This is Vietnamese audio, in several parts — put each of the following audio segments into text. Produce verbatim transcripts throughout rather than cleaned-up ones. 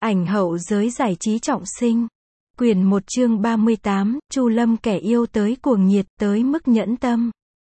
Ảnh hậu giới giải trí trọng sinh. Quyển một chương ba mươi tám, Chu Lâm kẻ yêu tới cuồng nhiệt tới mức nhẫn tâm.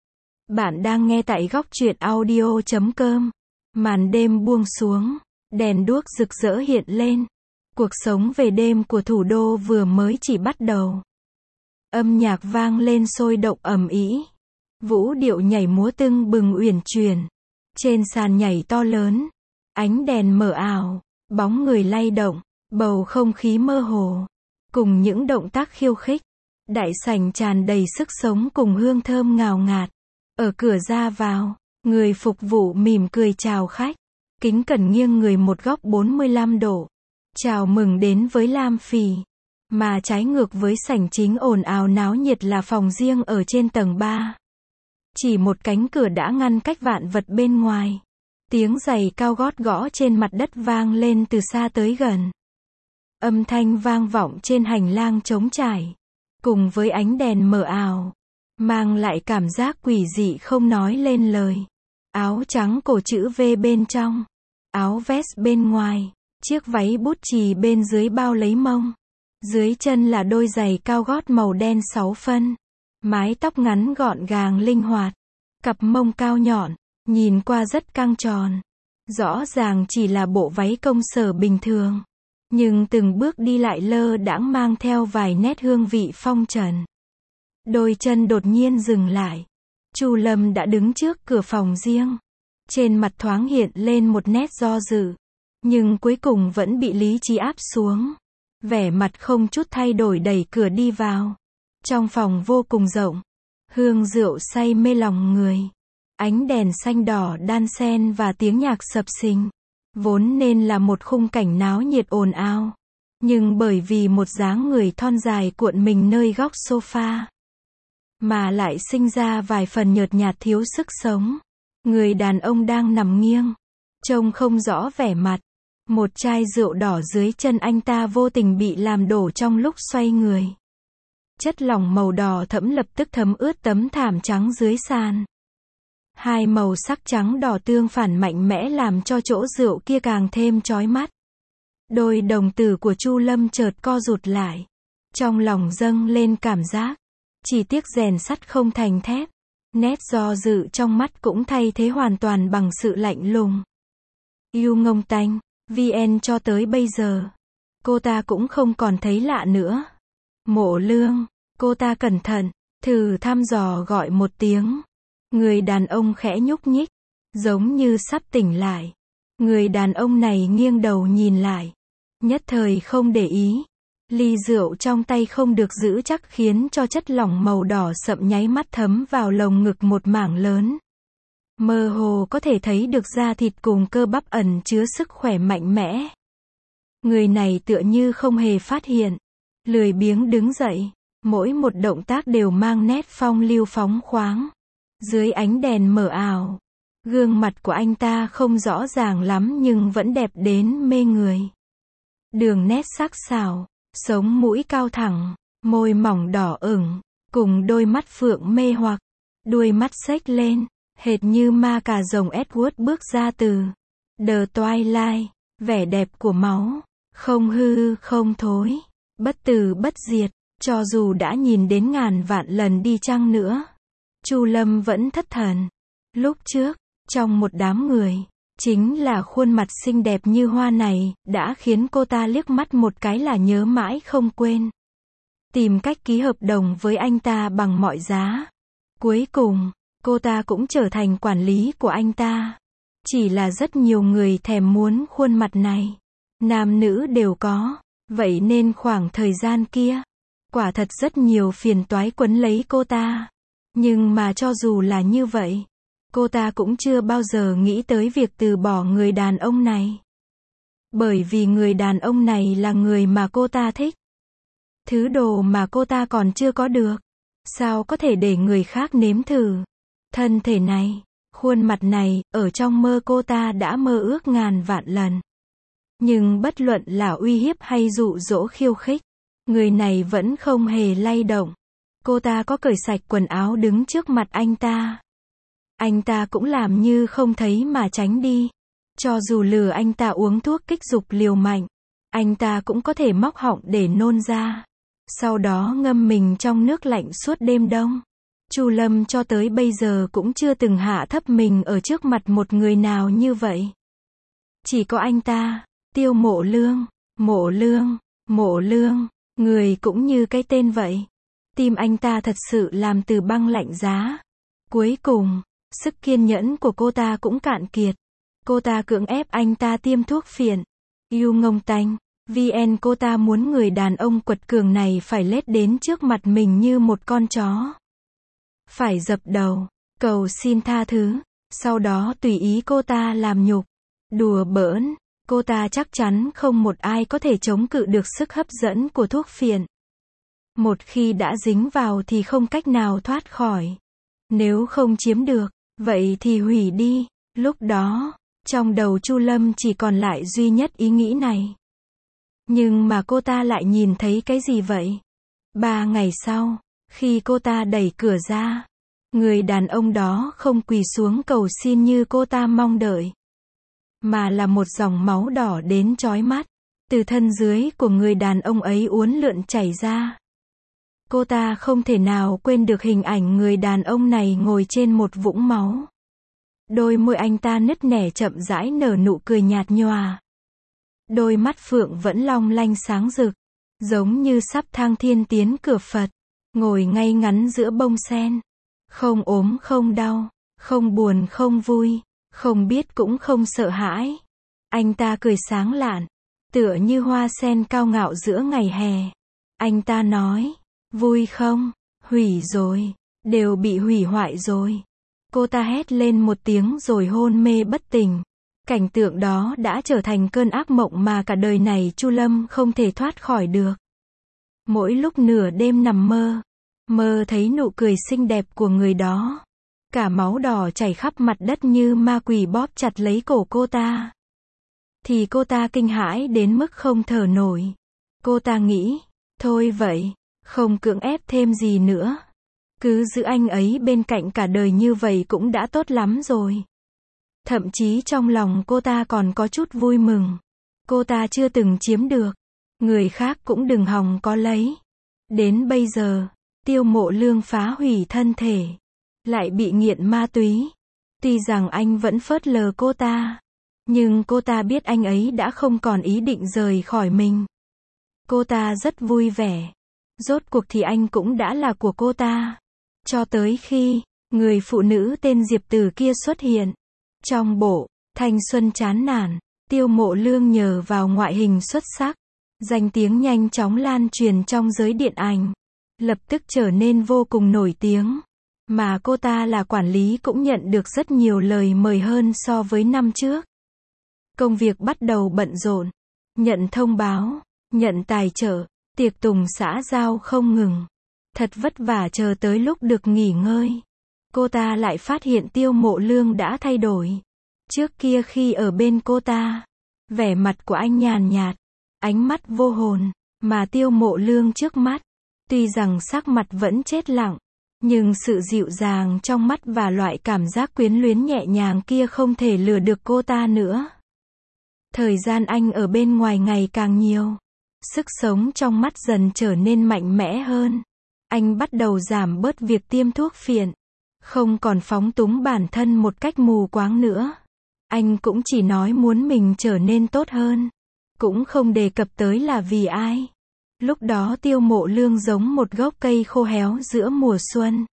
Bạn đang nghe tại góc truyện audio chấm com. Màn đêm buông xuống, đèn đuốc rực rỡ hiện lên. Cuộc sống về đêm của thủ đô vừa mới chỉ bắt đầu. Âm nhạc vang lên sôi động ầm ĩ. Vũ điệu nhảy múa tưng bừng uyển chuyển. Trên sàn nhảy to lớn, ánh đèn mờ ảo, bóng người lay động, bầu không khí mơ hồ, cùng những động tác khiêu khích. Đại sảnh tràn đầy sức sống cùng hương thơm ngào ngạt. Ở cửa ra vào, người phục vụ mỉm cười chào khách, kính cẩn nghiêng người một góc bốn mươi lăm độ. Chào mừng đến với Lam Phỉ. Mà trái ngược với sảnh chính ồn ào náo nhiệt là phòng riêng ở trên tầng ba. Chỉ một cánh cửa đã ngăn cách vạn vật bên ngoài. Tiếng giày cao gót gõ trên mặt đất vang lên từ xa tới gần. Âm thanh vang vọng trên hành lang trống trải, cùng với ánh đèn mờ ảo, mang lại cảm giác quỷ dị không nói lên lời. Áo trắng cổ chữ V bên trong, áo vest bên ngoài, chiếc váy bút chì bên dưới bao lấy mông. Dưới chân là đôi giày cao gót màu đen sáu phân. Mái tóc ngắn gọn gàng linh hoạt, cặp mông cao nhọn, nhìn qua rất căng tròn. Rõ ràng chỉ là bộ váy công sở bình thường, nhưng từng bước đi lại lơ đãng mang theo vài nét hương vị phong trần. Đôi chân đột nhiên dừng lại. Chu Lâm đã đứng trước cửa phòng riêng. Trên mặt thoáng hiện lên một nét do dự, nhưng cuối cùng vẫn bị lý trí áp xuống. Vẻ mặt không chút thay đổi đẩy cửa đi vào. Trong phòng vô cùng rộng, hương rượu say mê lòng người. Ánh đèn xanh đỏ đan xen và tiếng nhạc sập sình. Vốn nên là một khung cảnh náo nhiệt ồn ào, nhưng bởi vì một dáng người thon dài cuộn mình nơi góc sofa, mà lại sinh ra vài phần nhợt nhạt thiếu sức sống. Người đàn ông đang nằm nghiêng, trông không rõ vẻ mặt. Một chai rượu đỏ dưới chân anh ta vô tình bị làm đổ trong lúc xoay người. Chất lỏng màu đỏ thẫm lập tức thấm ướt tấm thảm trắng dưới sàn. Hai màu sắc trắng đỏ tương phản mạnh mẽ làm cho chỗ rượu kia càng thêm chói mắt. Đôi đồng tử của Chu Lâm chợt co rụt lại. Trong lòng dâng lên cảm giác, chỉ tiếc rèn sắt không thành thép. Nét do dự trong mắt cũng thay thế hoàn toàn bằng sự lạnh lùng. Yêu ngông tanh, vê en cho tới bây giờ, cô ta cũng không còn thấy lạ nữa. Mộ Lương, cô ta cẩn thận, thử thăm dò gọi một tiếng. Người đàn ông khẽ nhúc nhích, giống như sắp tỉnh lại. Người đàn ông này nghiêng đầu nhìn lại, nhất thời không để ý. Ly rượu trong tay không được giữ chắc khiến cho chất lỏng màu đỏ sậm nháy mắt thấm vào lồng ngực một mảng lớn. Mơ hồ có thể thấy được da thịt cùng cơ bắp ẩn chứa sức khỏe mạnh mẽ. Người này tựa như không hề phát hiện, lười biếng đứng dậy, mỗi một động tác đều mang nét phong lưu phóng khoáng. Dưới ánh đèn mờ ảo, gương mặt của anh ta không rõ ràng lắm nhưng vẫn đẹp đến mê người. Đường nét sắc sảo, sống mũi cao thẳng, môi mỏng đỏ ửng, cùng đôi mắt phượng mê hoặc, đuôi mắt xếch lên, hệt như ma cà rồng Edward bước ra từ The Twilight. Vẻ đẹp của máu, không hư không thối, bất tử bất diệt, cho dù đã nhìn đến ngàn vạn lần đi chăng nữa. Chu Lâm vẫn thất thần. Lúc trước, trong một đám người, chính là khuôn mặt xinh đẹp như hoa này, đã khiến cô ta liếc mắt một cái là nhớ mãi không quên. Tìm cách ký hợp đồng với anh ta bằng mọi giá. Cuối cùng, cô ta cũng trở thành quản lý của anh ta. Chỉ là rất nhiều người thèm muốn khuôn mặt này. Nam nữ đều có. Vậy nên khoảng thời gian kia, quả thật rất nhiều phiền toái quấn lấy cô ta. Nhưng mà cho dù là như vậy, cô ta cũng chưa bao giờ nghĩ tới việc từ bỏ người đàn ông này. Bởi vì người đàn ông này là người mà cô ta thích. Thứ đồ mà cô ta còn chưa có được. Sao có thể để người khác nếm thử? Thân thể này, khuôn mặt này, ở trong mơ cô ta đã mơ ước ngàn vạn lần. Nhưng bất luận là uy hiếp hay dụ dỗ khiêu khích, người này vẫn không hề lay động. Cô ta có cởi sạch quần áo đứng trước mặt anh ta. Anh ta cũng làm như không thấy mà tránh đi. Cho dù lừa anh ta uống thuốc kích dục liều mạnh, Anh ta cũng có thể móc họng để nôn ra. Sau đó ngâm mình trong nước lạnh suốt đêm đông. Chu Lâm cho tới bây giờ cũng chưa từng hạ thấp mình ở trước mặt một người nào như vậy. Chỉ có anh ta, Tiêu Mộ Lương, Mộ Lương, Mộ Lương, người cũng như cái tên vậy. Tim anh ta thật sự làm từ băng lạnh giá. Cuối cùng, sức kiên nhẫn của cô ta cũng cạn kiệt. Cô ta cưỡng ép anh ta tiêm thuốc phiện. Yêu ngông tanh. vê en cô ta muốn người đàn ông quật cường này phải lết đến trước mặt mình như một con chó. Phải dập đầu, cầu xin tha thứ, sau đó tùy ý cô ta làm nhục, đùa bỡn. Cô ta chắc chắn không một ai có thể chống cự được sức hấp dẫn của thuốc phiện. Một khi đã dính vào thì không cách nào thoát khỏi. Nếu không chiếm được, vậy thì hủy đi. Lúc đó, trong đầu Chu Lâm chỉ còn lại duy nhất ý nghĩ này. Nhưng mà cô ta lại nhìn thấy cái gì vậy? Ba ngày sau, khi cô ta đẩy cửa ra, người đàn ông đó không quỳ xuống cầu xin như cô ta mong đợi, mà là một dòng máu đỏ đến chói mắt, từ thân dưới của người đàn ông ấy uốn lượn chảy ra. Cô ta không thể nào quên được hình ảnh người đàn ông này ngồi trên một vũng máu. Đôi môi anh ta nứt nẻ chậm rãi nở nụ cười nhạt nhòa. Đôi mắt phượng vẫn long lanh sáng rực, giống như sắp thăng thiên tiến cửa Phật, ngồi ngay ngắn giữa bông sen. Không ốm không đau, không buồn không vui, không biết cũng không sợ hãi. Anh ta cười sáng lạn, tựa như hoa sen cao ngạo giữa ngày hè. Anh ta nói, vui không? Hủy rồi, đều bị hủy hoại rồi. Cô ta hét lên một tiếng rồi hôn mê bất tỉnh. Cảnh tượng đó đã trở thành cơn ác mộng mà cả đời này Chu Lâm không thể thoát khỏi được. Mỗi lúc nửa đêm nằm mơ, mơ thấy nụ cười xinh đẹp của người đó, cả máu đỏ chảy khắp mặt đất như ma quỷ bóp chặt lấy cổ cô ta, thì cô ta kinh hãi đến mức không thở nổi. Cô ta nghĩ, thôi vậy, không cưỡng ép thêm gì nữa. Cứ giữ anh ấy bên cạnh cả đời như vậy cũng đã tốt lắm rồi. Thậm chí trong lòng cô ta còn có chút vui mừng. Cô ta chưa từng chiếm được, người khác cũng đừng hòng có lấy. Đến bây giờ, Tiêu Mộ Lương phá hủy thân thể, lại bị nghiện ma túy. Tuy rằng anh vẫn phớt lờ cô ta, nhưng cô ta biết anh ấy đã không còn ý định rời khỏi mình. Cô ta rất vui vẻ. Rốt cuộc thì anh cũng đã là của cô ta. Cho tới khi, người phụ nữ tên Diệp Tử kia xuất hiện. Trong bộ, thanh xuân chán nản, Tiêu Mộ Lương nhờ vào ngoại hình xuất sắc, danh tiếng nhanh chóng lan truyền trong giới điện ảnh, lập tức trở nên vô cùng nổi tiếng. Mà cô ta là quản lý cũng nhận được rất nhiều lời mời hơn so với năm trước. Công việc bắt đầu bận rộn, nhận thông báo, nhận tài trợ, tiệc tùng xã giao không ngừng. Thật vất vả chờ tới lúc được nghỉ ngơi. Cô ta lại phát hiện Tiêu Mộ Lương đã thay đổi. Trước kia khi ở bên cô ta, vẻ mặt của anh nhàn nhạt, ánh mắt vô hồn, mà Tiêu Mộ Lương trước mắt, tuy rằng sắc mặt vẫn chết lặng, nhưng sự dịu dàng trong mắt và loại cảm giác quyến luyến nhẹ nhàng kia không thể lừa được cô ta nữa. Thời gian anh ở bên ngoài ngày càng nhiều, sức sống trong mắt dần trở nên mạnh mẽ hơn. Anh bắt đầu giảm bớt việc tiêm thuốc phiện, không còn phóng túng bản thân một cách mù quáng nữa. Anh cũng chỉ nói muốn mình trở nên tốt hơn, cũng không đề cập tới là vì ai. Lúc đó Tiêu Mộ Lương giống một gốc cây khô héo giữa mùa xuân.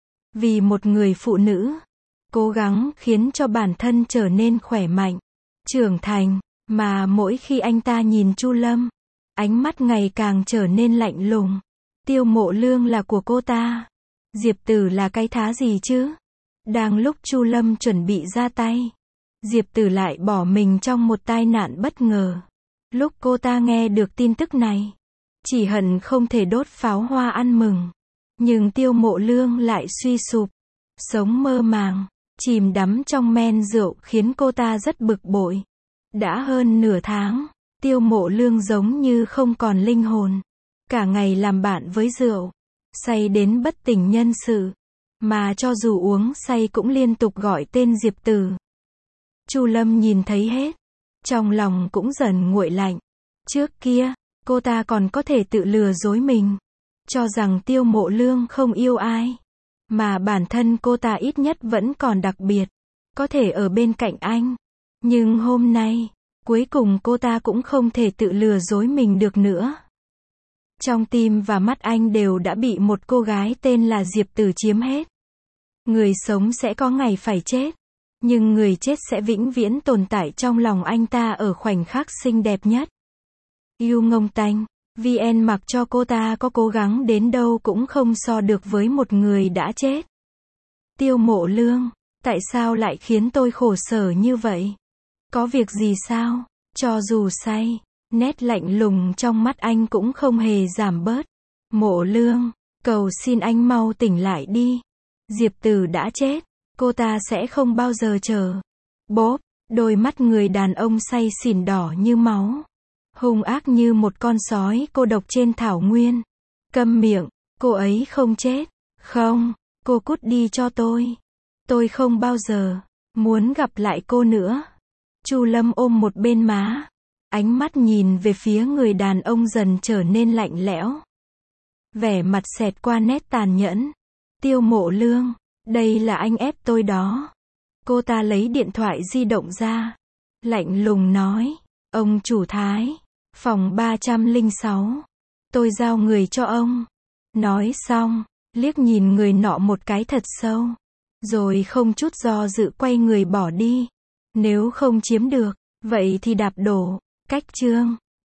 Vì một người phụ nữ, cố gắng khiến cho bản thân trở nên khỏe mạnh, trưởng thành, mà mỗi khi anh ta nhìn Chu Lâm, ánh mắt ngày càng trở nên lạnh lùng. Tiêu Mộ Lương là của cô ta, Diệp Tử là cái thá gì chứ? Đang lúc Chu Lâm chuẩn bị ra tay, Diệp Tử lại bỏ mình trong một tai nạn bất ngờ. Lúc cô ta nghe được tin tức này, chỉ hận không thể đốt pháo hoa ăn mừng. Nhưng Tiêu Mộ Lương lại suy sụp, sống mơ màng, chìm đắm trong men rượu khiến cô ta rất bực bội. Đã hơn nửa tháng, Tiêu Mộ Lương giống như không còn linh hồn, cả ngày làm bạn với rượu, say đến bất tỉnh nhân sự, mà cho dù uống say cũng liên tục gọi tên Diệp Tử. Chu Lâm nhìn thấy hết, trong lòng cũng dần nguội lạnh. Trước kia, cô ta còn có thể tự lừa dối mình, cho rằng Tiêu Mộ Lương không yêu ai, mà bản thân cô ta ít nhất vẫn còn đặc biệt, có thể ở bên cạnh anh. Nhưng hôm nay, cuối cùng cô ta cũng không thể tự lừa dối mình được nữa. Trong tim và mắt anh đều đã bị một cô gái tên là Diệp Tử chiếm hết. Người sống sẽ có ngày phải chết, nhưng người chết sẽ vĩnh viễn tồn tại trong lòng anh ta ở khoảnh khắc xinh đẹp nhất. Yêu ngông tanh, vê en mặc cho cô ta có cố gắng đến đâu cũng không so được với một người đã chết. Tiêu Mộ Lương, tại sao lại khiến tôi khổ sở như vậy? Có việc gì sao? Cho dù say, nét lạnh lùng trong mắt anh cũng không hề giảm bớt. Mộ Lương, cầu xin anh mau tỉnh lại đi. Diệp Tử đã chết, cô ta sẽ không bao giờ chờ. Bốp, đôi mắt người đàn ông say xỉn đỏ như máu, hung ác như một con sói cô độc trên thảo nguyên. Câm miệng, cô ấy không chết. Không, cô cút đi cho tôi. Tôi không bao giờ muốn gặp lại cô nữa. Chu Lâm ôm một bên má, ánh mắt nhìn về phía người đàn ông dần trở nên lạnh lẽo. Vẻ mặt xẹt qua nét tàn nhẫn. Tiêu Mộ Lương, đây là anh ép tôi đó. Cô ta lấy điện thoại di động ra, lạnh lùng nói, ông chủ Thái, phòng ba trăm lẻ sáu, tôi giao người cho ông. Nói xong, liếc nhìn người nọ một cái thật sâu, rồi không chút do dự quay người bỏ đi. Nếu không chiếm được, vậy thì đạp đổ. Cách chương